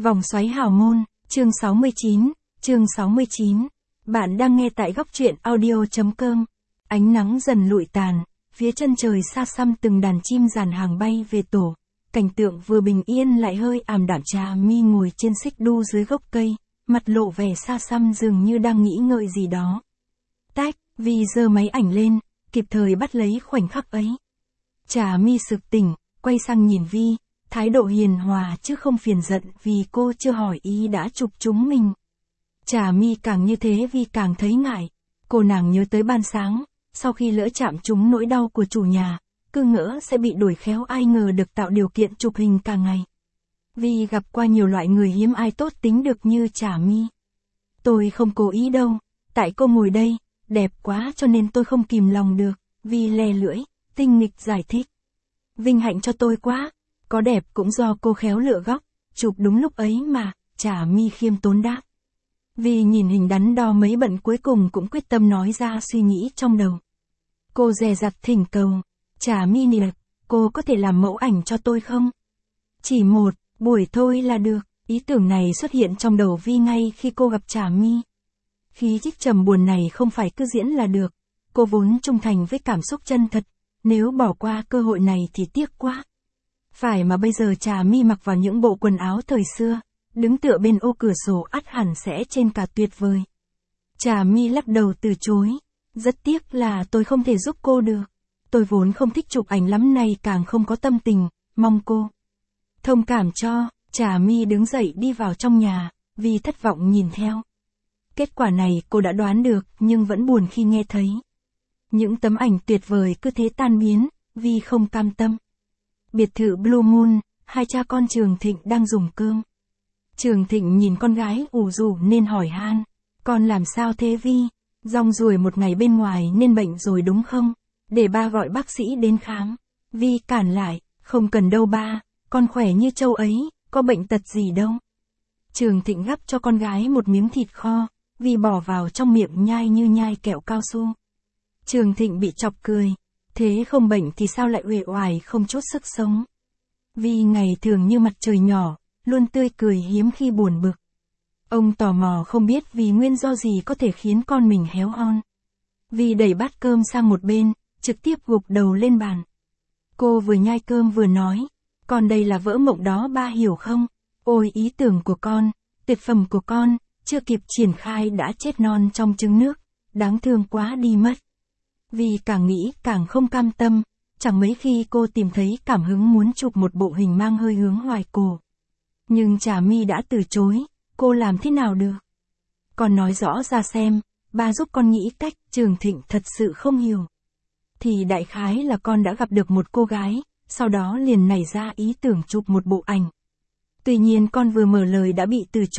Vòng xoáy hào môn, chương 69. Bạn đang nghe tại góc truyện audio.com. Ánh nắng dần lụi tàn, phía chân trời xa xăm từng đàn chim dàn hàng bay về tổ. Cảnh tượng vừa bình yên lại hơi ảm đạm. Trà mi ngồi trên xích đu dưới gốc cây, mặt lộ vẻ xa xăm dường như đang nghĩ ngợi gì đó. Tách, Vi giơ máy ảnh lên, kịp thời bắt lấy khoảnh khắc ấy. Trà mi sực tỉnh, quay sang nhìn Vi, thái độ hiền hòa chứ không phiền giận vì cô chưa hỏi ý đã chụp chúng mình. Trà mi càng như thế Vi càng thấy ngại. Cô nàng nhớ tới ban sáng, sau khi lỡ chạm trúng nỗi đau của chủ nhà, cứ ngỡ sẽ bị đuổi khéo, ai ngờ được tạo điều kiện chụp hình cả ngày. Vi gặp qua nhiều loại người, hiếm ai tốt tính được như Trà mi. Tôi không cố ý đâu, tại cô ngồi đây, đẹp quá cho nên tôi không kìm lòng được, Vi le lưỡi, tinh nghịch giải thích. Vinh hạnh cho tôi quá, có đẹp cũng do cô khéo lựa góc, chụp đúng lúc ấy mà, Trà mi khiêm tốn đáp. Vi nhìn hình đắn đo mấy bận cuối cùng cũng quyết tâm nói ra suy nghĩ trong đầu. Cô dè dặt thỉnh cầu, Trà mi nè, cô có thể làm mẫu ảnh cho tôi không? Chỉ một buổi thôi là được. Ý tưởng này xuất hiện trong đầu Vi ngay khi cô gặp Trà mi. Khí chất trầm buồn này không phải cứ diễn là được, cô vốn trung thành với cảm xúc chân thật, nếu bỏ qua cơ hội này thì tiếc quá. Phải mà bây giờ Trà mi mặc vào những bộ quần áo thời xưa, đứng tựa bên ô cửa sổ ắt hẳn sẽ trên cả tuyệt vời. Trà mi lắc đầu từ chối, rất tiếc là tôi không thể giúp cô được. Tôi vốn không thích chụp ảnh lắm, này càng không có tâm tình, mong cô thông cảm cho. Trà mi đứng dậy đi vào trong nhà, Vi thất vọng nhìn theo. Kết quả này cô đã đoán được nhưng vẫn buồn khi nghe thấy. Những tấm ảnh tuyệt vời cứ thế tan biến, Vi không cam tâm. Biệt thự Blue Moon, hai cha con Trường Thịnh đang dùng cơm. Trường Thịnh nhìn con gái ủ rũ nên hỏi han. Con làm sao thế Vi? Rong ruổi một ngày bên ngoài nên bệnh rồi đúng không? Để ba gọi bác sĩ đến khám. Vi cản lại, không cần đâu ba, con khỏe như trâu ấy, có bệnh tật gì đâu. Trường Thịnh gắp cho con gái một miếng thịt kho, Vi bỏ vào trong miệng nhai như nhai kẹo cao su. Trường Thịnh bị chọc cười. Thế không bệnh thì sao lại uể oải không chút sức sống? Vi ngày thường như mặt trời nhỏ, luôn tươi cười hiếm khi buồn bực. Ông tò mò không biết vì nguyên do gì có thể khiến con mình héo hon. Vi đẩy bát cơm sang một bên, trực tiếp gục đầu lên bàn. Cô vừa nhai cơm vừa nói, con đây là vỡ mộng đó ba hiểu không? Ôi ý tưởng của con, tuyệt phẩm của con, chưa kịp triển khai đã chết non trong trứng nước, đáng thương quá đi mất. Vi càng nghĩ càng không cam tâm, chẳng mấy khi cô tìm thấy cảm hứng muốn chụp một bộ hình mang hơi hướng hoài cổ. Nhưng Trà mi đã từ chối, cô làm thế nào được? Con nói rõ ra xem, ba giúp con nghĩ cách. Trường Thịnh thật sự không hiểu. Thì đại khái là con đã gặp được một cô gái, sau đó liền nảy ra ý tưởng chụp một bộ ảnh. Tuy nhiên con vừa mở lời đã bị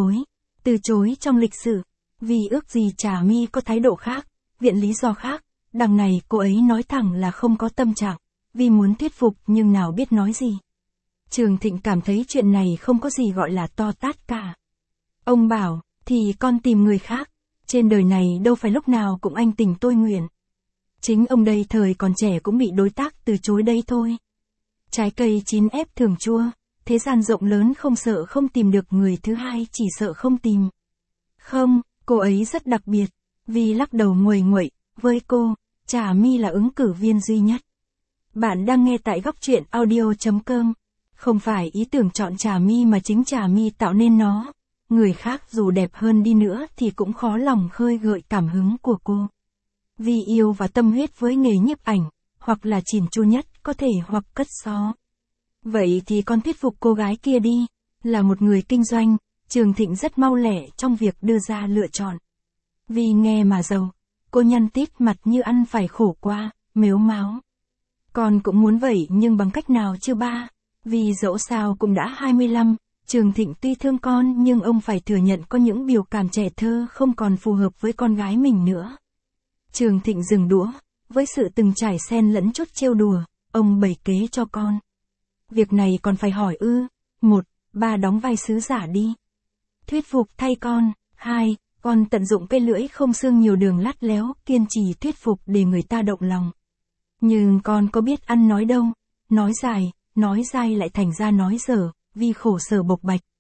từ chối trong lịch sử. Vì ước gì Trà mi có thái độ khác, viện lý do khác. Đằng này cô ấy nói thẳng là không có tâm trạng, vì muốn thuyết phục nhưng nào biết nói gì. Trường Thịnh cảm thấy chuyện này không có gì gọi là to tát cả. Ông bảo, thì con tìm người khác, trên đời này đâu phải lúc nào cũng anh tình tôi nguyện. Chính ông đây thời còn trẻ cũng bị đối tác từ chối đây thôi. Trái cây chín ép thường chua, thế gian rộng lớn không sợ không tìm được người thứ hai, chỉ sợ không tìm. Không, cô ấy rất đặc biệt, vì lắc đầu nguầy nguậy, với cô, Trà mi là ứng cử viên duy nhất. Bạn đang nghe tại góc truyện audio.com. Không phải ý tưởng chọn Trà mi mà chính Trà mi tạo nên nó. Người khác dù đẹp hơn đi nữa thì cũng khó lòng khơi gợi cảm hứng của cô. Vì yêu và tâm huyết với nghề nhiếp ảnh, hoặc là chỉn chu nhất có thể hoặc cất xó. Vậy thì con thuyết phục cô gái kia đi, là một người kinh doanh, Trường Thịnh rất mau lẹ trong việc đưa ra lựa chọn. Vì nghe mà giàu, cô nhăn tít mặt như ăn phải khổ qua, mếu máo. Con cũng muốn vậy nhưng bằng cách nào chứ ba? Vì dẫu sao cũng đã 25, Trường Thịnh tuy thương con nhưng ông phải thừa nhận có những biểu cảm trẻ thơ không còn phù hợp với con gái mình nữa. Trường Thịnh dừng đũa, với sự từng trải xen lẫn chút trêu đùa, ông bày kế cho con. Việc này còn phải hỏi ư? 1. Ba đóng vai sứ giả đi. Thuyết phục thay con. 2. Con tận dụng cây lưỡi không xương nhiều đường lắt léo, kiên trì thuyết phục để người ta động lòng. Nhưng con có biết ăn nói đâu, nói dài, nói dai lại thành ra nói dở, vì khổ sở bộc bạch.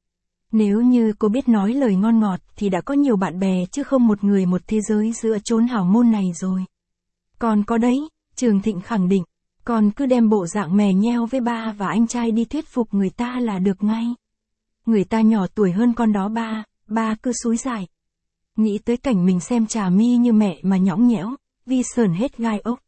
Nếu như cô biết nói lời ngon ngọt thì đã có nhiều bạn bè chứ không một người một thế giới giữa chốn hào môn này rồi. Còn có đấy, Trường Thịnh khẳng định, còn cứ đem bộ dạng mè nheo với ba và anh trai đi thuyết phục người ta là được ngay. Người ta nhỏ tuổi hơn con đó ba cứ xúi giải. Nghĩ tới cảnh mình xem Trà My như mẹ mà nhõng nhẽo, Vi sờn hết gai ốc.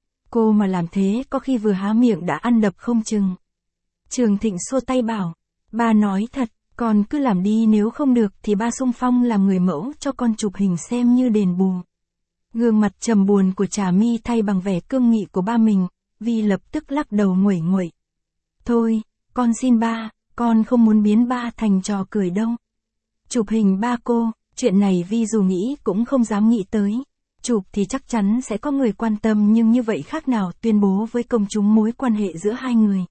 Cô mà làm thế có khi vừa há miệng đã ăn đập không chừng. Trường Thịnh xua tay bảo, ba nói thật, con cứ làm đi, nếu không được thì ba xung phong làm người mẫu cho con chụp hình xem như đền bù. Gương mặt trầm buồn của Trà My thay bằng vẻ cương nghị của ba mình, Vi lập tức lắc đầu nguẩy nguẩy. Thôi, con xin ba, con không muốn biến ba thành trò cười đâu. Chụp hình ba cô, chuyện này Vi dù nghĩ cũng không dám nghĩ tới. Chụp thì chắc chắn sẽ có người quan tâm, nhưng như vậy khác nào tuyên bố với công chúng mối quan hệ giữa hai người.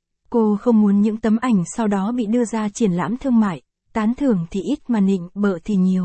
Cô không muốn những tấm ảnh sau đó bị đưa ra triển lãm thương mại, tán thưởng thì ít mà nịnh bợ thì nhiều.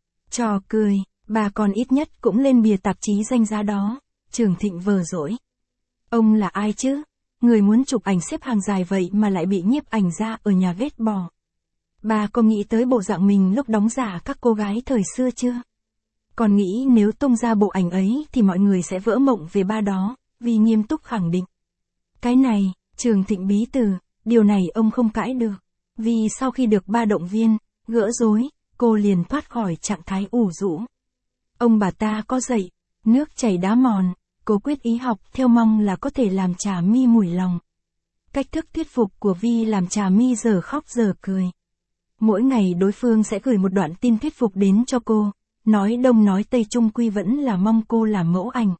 Trò cười, bà còn ít nhất cũng lên bìa tạp chí danh giá đó. Trường Thịnh vờ dỗi. Ông là ai chứ? Người muốn chụp ảnh xếp hàng dài vậy mà lại bị nhiếp ảnh ra ở nhà vết bò. Bà có nghĩ tới bộ dạng mình lúc đóng giả các cô gái thời xưa chưa? Còn nghĩ nếu tung ra bộ ảnh ấy thì mọi người sẽ vỡ mộng về ba đó, vì nghiêm túc khẳng định. Cái này, Trường Thịnh bí từ, điều này ông không cãi được. Vì sau khi được ba động viên, gỡ rối, cô liền thoát khỏi trạng thái ủ rũ. Ông bà ta có dạy, nước chảy đá mòn, cô quyết ý học theo mong là có thể làm Trà My mủi lòng. Cách thức thuyết phục của Vi làm Trà My giờ khóc giờ cười. Mỗi ngày đối phương sẽ gửi một đoạn tin thuyết phục đến cho cô, nói đông nói tây chung quy vẫn là mong cô làm mẫu ảnh.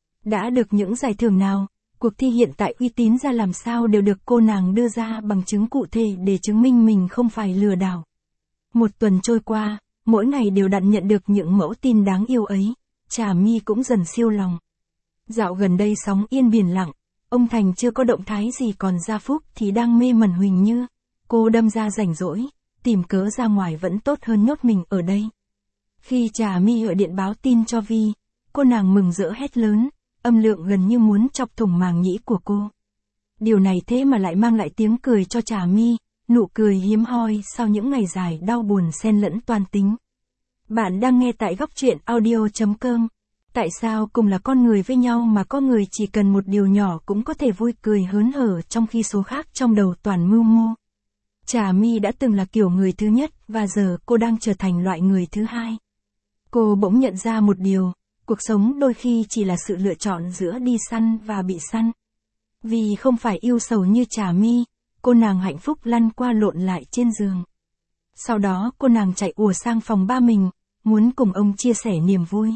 Đã được những giải thưởng nào, cuộc thi hiện tại uy tín ra làm sao đều được cô nàng đưa ra bằng chứng cụ thể để chứng minh mình không phải lừa đảo. Một tuần trôi qua, mỗi ngày đều đặn nhận được những mẫu tin đáng yêu ấy, Trà My cũng dần siêu lòng. Dạo gần đây sóng yên biển lặng, ông Thành chưa có động thái gì, còn Gia Phúc thì đang mê mẩn Huỳnh Như. Cô đâm ra rảnh rỗi, tìm cớ ra ngoài vẫn tốt hơn nhốt mình ở đây. Khi Trà My gọi điện báo tin cho Vi, cô nàng mừng rỡ hét lớn, âm lượng gần như muốn chọc thủng màng nhĩ của cô. Điều này thế mà lại mang lại tiếng cười cho Trà My, nụ cười hiếm hoi sau những ngày dài đau buồn xen lẫn toan tính. Bạn đang nghe tại góc truyện audio.com. Tại sao cùng là con người với nhau mà có người chỉ cần một điều nhỏ cũng có thể vui cười hớn hở trong khi số khác trong đầu toàn mưu mô. Trà My đã từng là kiểu người thứ nhất và giờ cô đang trở thành loại người thứ hai. Cô bỗng nhận ra một điều, cuộc sống đôi khi chỉ là sự lựa chọn giữa đi săn và bị săn. Vì không phải yêu sầu như Trà My, cô nàng hạnh phúc lăn qua lộn lại trên giường. Sau đó cô nàng chạy ùa sang phòng ba mình, muốn cùng ông chia sẻ niềm vui.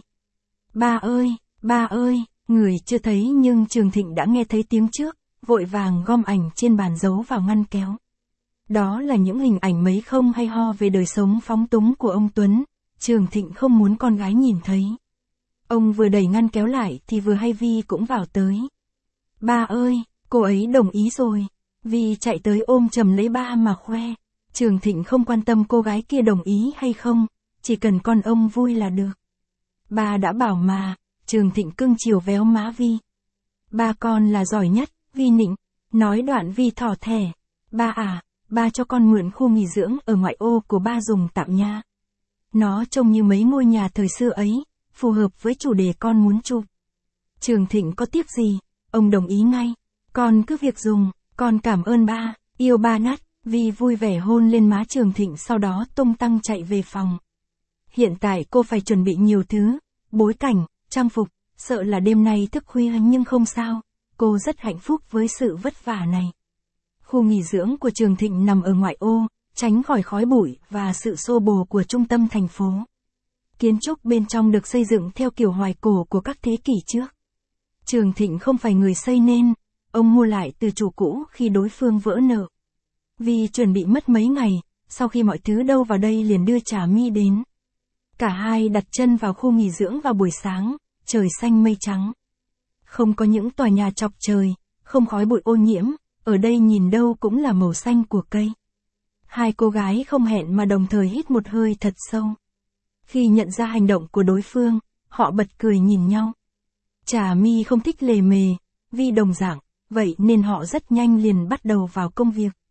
Ba ơi, người chưa thấy nhưng Trường Thịnh đã nghe thấy tiếng trước, vội vàng gom ảnh trên bàn giấu vào ngăn kéo. Đó là những hình ảnh mấy không hay ho về đời sống phóng túng của ông Tuấn, Trường Thịnh không muốn con gái nhìn thấy. Ông vừa đẩy ngăn kéo lại thì vừa hay Vi cũng vào tới. Ba ơi, cô ấy đồng ý rồi. Vi chạy tới ôm chầm lấy ba mà khoe. Trường Thịnh không quan tâm cô gái kia đồng ý hay không, chỉ cần con ông vui là được. Ba đã bảo mà, Trường Thịnh cưng chiều véo má Vi. Ba con là giỏi nhất, Vi nịnh. Nói đoạn Vi thỏ thẻ. Ba à, ba cho con mượn khu nghỉ dưỡng ở ngoại ô của ba dùng tạm nha. Nó trông như mấy ngôi nhà thời xưa ấy, phù hợp với chủ đề con muốn chụp. Trường Thịnh có tiếc gì, ông đồng ý ngay. Con cứ việc dùng, con cảm ơn ba, yêu ba nát. Vi vui vẻ hôn lên má Trường Thịnh, sau đó tung tăng chạy về phòng. Hiện tại cô phải chuẩn bị nhiều thứ, bối cảnh, trang phục, sợ là đêm nay thức khuya nhưng không sao, cô rất hạnh phúc với sự vất vả này. Khu nghỉ dưỡng của Trường Thịnh nằm ở ngoại ô, tránh khỏi khói bụi và sự xô bồ của trung tâm thành phố. Kiến trúc bên trong được xây dựng theo kiểu hoài cổ của các thế kỷ trước. Trường Thịnh không phải người xây nên, ông mua lại từ chủ cũ khi đối phương vỡ nợ. Vì chuẩn bị mất mấy ngày, sau khi mọi thứ đâu vào đây liền đưa Trà My đến. Cả hai đặt chân vào khu nghỉ dưỡng vào buổi sáng, trời xanh mây trắng. Không có những tòa nhà chọc trời, không khói bụi ô nhiễm, ở đây nhìn đâu cũng là màu xanh của cây. Hai cô gái không hẹn mà đồng thời hít một hơi thật sâu. Khi nhận ra hành động của đối phương, họ bật cười nhìn nhau. Trà My không thích lề mề, Vi đồng dạng, vậy nên họ rất nhanh liền bắt đầu vào công việc.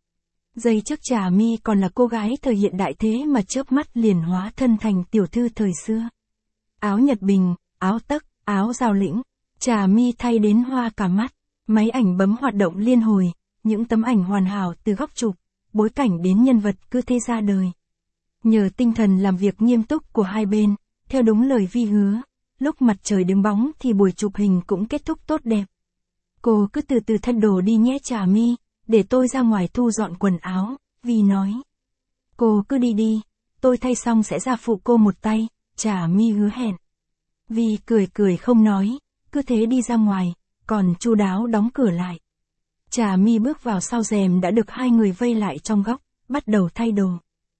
Giây trước Trà My còn là cô gái thời hiện đại thế mà chớp mắt liền hóa thân thành tiểu thư thời xưa. Áo Nhật Bình, áo tấc, áo giao lĩnh, Trà My thay đến hoa cả mắt, máy ảnh bấm hoạt động liên hồi, những tấm ảnh hoàn hảo từ góc chụp, bối cảnh đến nhân vật cứ thế ra đời. Nhờ tinh thần làm việc nghiêm túc của hai bên, theo đúng lời Vi hứa, lúc mặt trời đứng bóng thì buổi chụp hình cũng kết thúc tốt đẹp. Cô cứ từ từ thay đồ đi nhé Trà My, để tôi ra ngoài thu dọn quần áo, Vi nói. Cô cứ đi đi, tôi thay xong sẽ ra phụ cô một tay, Trà My hứa hẹn. Vi cười cười không nói, cứ thế đi ra ngoài, còn chu đáo đóng cửa lại. Trà My bước vào sau rèm đã được hai người vây lại trong góc, bắt đầu thay đồ.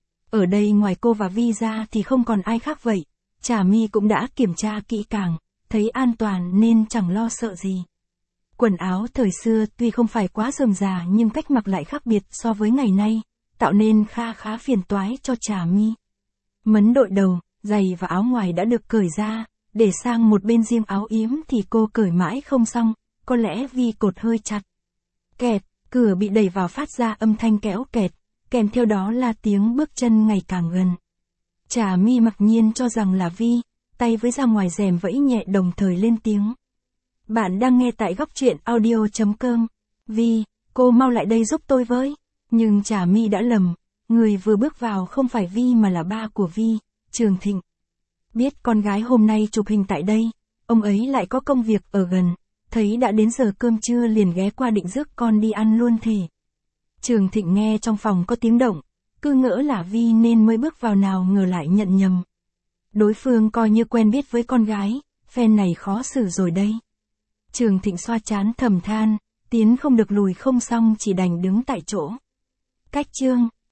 Ở đây ngoài cô và Vi ra thì không còn ai khác vậy, Trà My cũng đã kiểm tra kỹ càng, thấy an toàn nên chẳng lo sợ gì. Quần áo thời xưa tuy không phải quá rườm rà nhưng cách mặc lại khác biệt so với ngày nay, tạo nên khá phiền toái cho Trà My. Mấn đội đầu, giày và áo ngoài đã được cởi ra, để sang một bên riêng áo yếm thì cô cởi mãi không xong, có lẽ vì cột hơi chặt. Kẹt, cửa bị đẩy vào phát ra âm thanh kéo kẹt, kèm theo đó là tiếng bước chân ngày càng gần. Trà My mặc nhiên cho rằng là Vi, tay với ra ngoài rèm vẫy nhẹ đồng thời lên tiếng. Bạn đang nghe tại góc truyện audio.com. Vi, cô mau lại đây giúp tôi với. Nhưng Trà My đã lầm, người vừa bước vào không phải Vi mà là ba của Vi, Trường Thịnh. Biết con gái hôm nay chụp hình tại đây, ông ấy lại có công việc ở gần, thấy đã đến giờ cơm trưa liền ghé qua định rước con đi ăn luôn thì. Trường Thịnh nghe trong phòng có tiếng động, cứ ngỡ là Vi nên mới bước vào nào ngờ lại nhận nhầm. Đối phương coi như quen biết với con gái, phen này khó xử rồi đây. Trường Thịnh xoa trán thầm than, tiến không được lùi không xong chỉ đành đứng tại chỗ. Cách chương